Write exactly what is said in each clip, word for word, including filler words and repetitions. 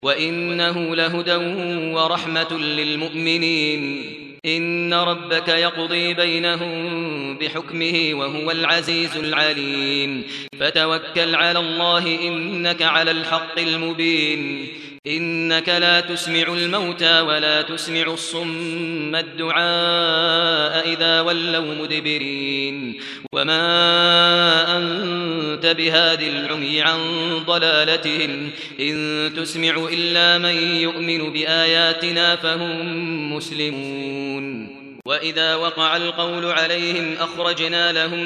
وإنه لهدى ورحمة للمؤمنين. إن ربك يقضي بينهم بحكمه وهو العزيز العليم. فتوكل على الله إنك على الحق المبين. إنك لا تسمع الموتى ولا تسمع الصم الدعاء إذا ولوا مدبرين. وما أنت بهاد العمي عن ضلالتهم إن تسمع إلا من يؤمن بآياتنا فهم مسلمون. وإذا وقع القول عليهم أخرجنا لهم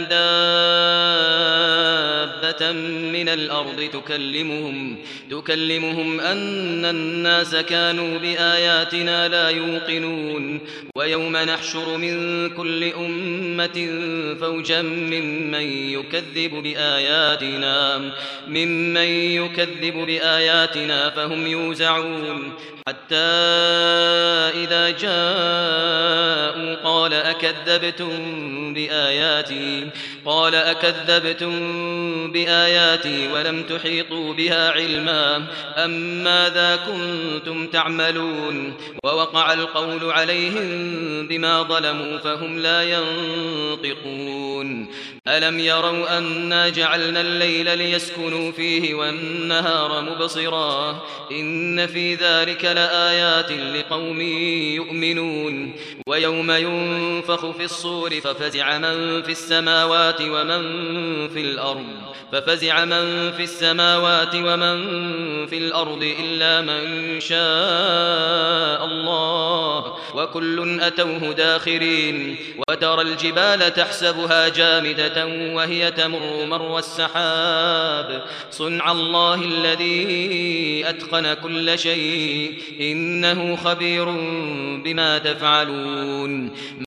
دابة من الأرض تكلمهم, تكلمهم أن الناس كانوا بآياتنا لا يوقنون. ويوم نحشر من كل أمة فوجا ممن يكذب بآياتنا, ممن يكذب بآياتنا فهم يوزعون. حتى إذا جاءوا قال أكذبتم بآياتي قال أكذبتم بآياتي ولم تحيطوا بها علما أم ماذا كنتم تعملون. ووقع القول عليهم بما ظلموا فهم لا ينطقون. ألم يروا أنا جعلنا الليل ليسكنوا فيه والنهار مبصرا إن في ذلك لآيات لقوم يؤمنون. ويوم ينفخ في الصور ففزع من في السماوات ومن في الأرض ففزع من في السماوات ومن في الأرض إلا من شاء الله وكل أتوه داخرين. وترى الجبال تحسبها جامدة وهي تمر مر السحاب صنع الله الذي أتقن كل شيء إنه خبير بما تفعلون.